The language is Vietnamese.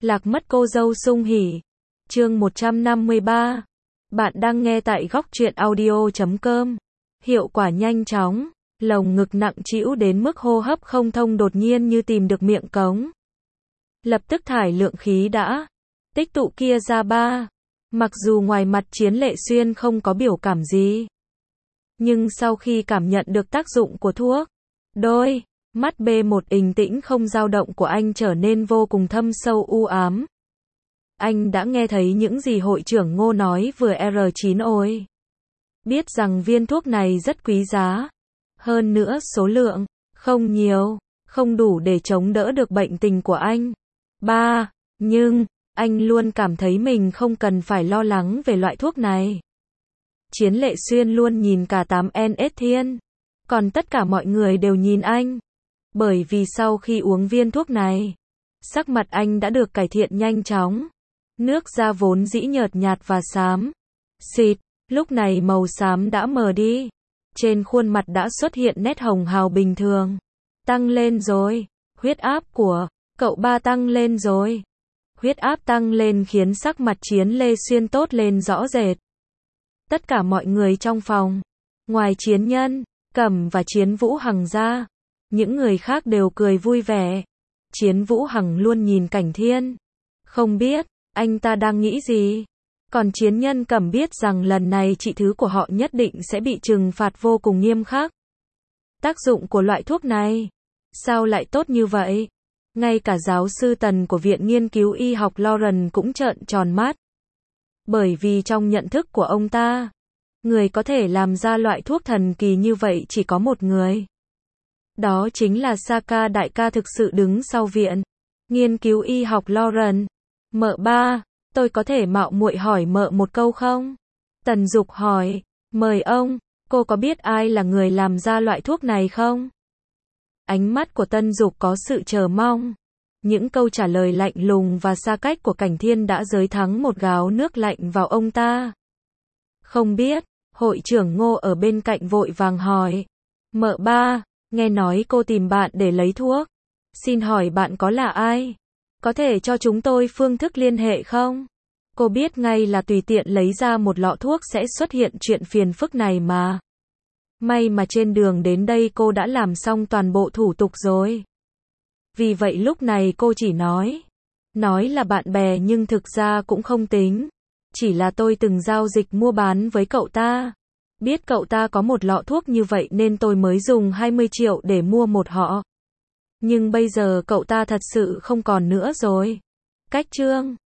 Lạc mất cô dâu sung hỉ. Chương 153. Bạn đang nghe tại góc truyện audio.com. Hiệu quả nhanh chóng, lồng ngực nặng trĩu đến mức hô hấp không thông đột nhiên như tìm được miệng cống. Lập tức thải lượng khí đã tích tụ kia ra ba. Mặc dù ngoài mặt Chiến Lệ Xuyên không có biểu cảm gì, nhưng sau khi cảm nhận được tác dụng của thuốc, đôi mắt B1 bình tĩnh không dao động của anh trở nên vô cùng thâm sâu u ám. Anh đã nghe thấy những gì hội trưởng Ngô nói vừa R9 ôi. Biết rằng viên thuốc này rất quý giá. Hơn nữa số lượng không nhiều, không đủ để chống đỡ được bệnh tình của anh. Nhưng anh luôn cảm thấy mình không cần phải lo lắng về loại thuốc này. Chiến Lệ Xuyên luôn nhìn cả 8NS Thiên. Còn tất cả mọi người đều nhìn anh. Bởi vì sau khi uống viên thuốc này, sắc mặt anh đã được cải thiện nhanh chóng. Nước da vốn dĩ nhợt nhạt và xám xịt, lúc này màu xám đã mờ đi. Trên khuôn mặt đã xuất hiện nét hồng hào bình thường. Tăng lên rồi, huyết áp của cậu ba tăng lên rồi. Huyết áp tăng lên khiến sắc mặt Chiến Lê Xuyên tốt lên rõ rệt. Tất cả mọi người trong phòng, ngoài Chiến Nhân, Cẩm và Chiến Vũ Hằng ra, những người khác đều cười vui vẻ. Chiến Vũ Hằng luôn nhìn Cảnh Thiên, không biết anh ta đang nghĩ gì. Còn Chiến Nhân Cẩm biết rằng lần này chị thứ của họ nhất định sẽ bị trừng phạt vô cùng nghiêm khắc. Tác dụng của loại thuốc này sao lại tốt như vậy? Ngay cả giáo sư Tần của Viện Nghiên cứu Y học Lauren cũng trợn tròn mắt. Bởi vì trong nhận thức của ông ta, người có thể làm ra loại thuốc thần kỳ như vậy chỉ có một người. Đó chính là Saka đại ca thực sự đứng sau Viện Nghiên cứu Y học Lauren. Mợ ba, tôi có thể mạo muội hỏi mợ một câu không? Tần Dục hỏi. Mời ông, cô có biết ai là người làm ra loại thuốc này không? Ánh mắt của Tân Dục có sự chờ mong. Những câu trả lời lạnh lùng và xa cách của Cảnh Thiên đã dới thắng một gáo nước lạnh vào ông ta. Không biết, hội trưởng Ngô ở bên cạnh vội vàng hỏi. Mợ ba, nghe nói cô tìm bạn để lấy thuốc. Xin hỏi bạn có là ai? Có thể cho chúng tôi phương thức liên hệ không? Cô biết ngay là tùy tiện lấy ra một lọ thuốc sẽ xuất hiện chuyện phiền phức này mà. May mà trên đường đến đây cô đã làm xong toàn bộ thủ tục rồi. Vì vậy lúc này cô chỉ nói là bạn bè nhưng thực ra cũng không tính. Chỉ là tôi từng giao dịch mua bán với cậu ta. Biết cậu ta có một lọ thuốc như vậy nên tôi mới dùng 20 triệu để mua một họ. Nhưng bây giờ cậu ta thật sự không còn nữa rồi. Cách chương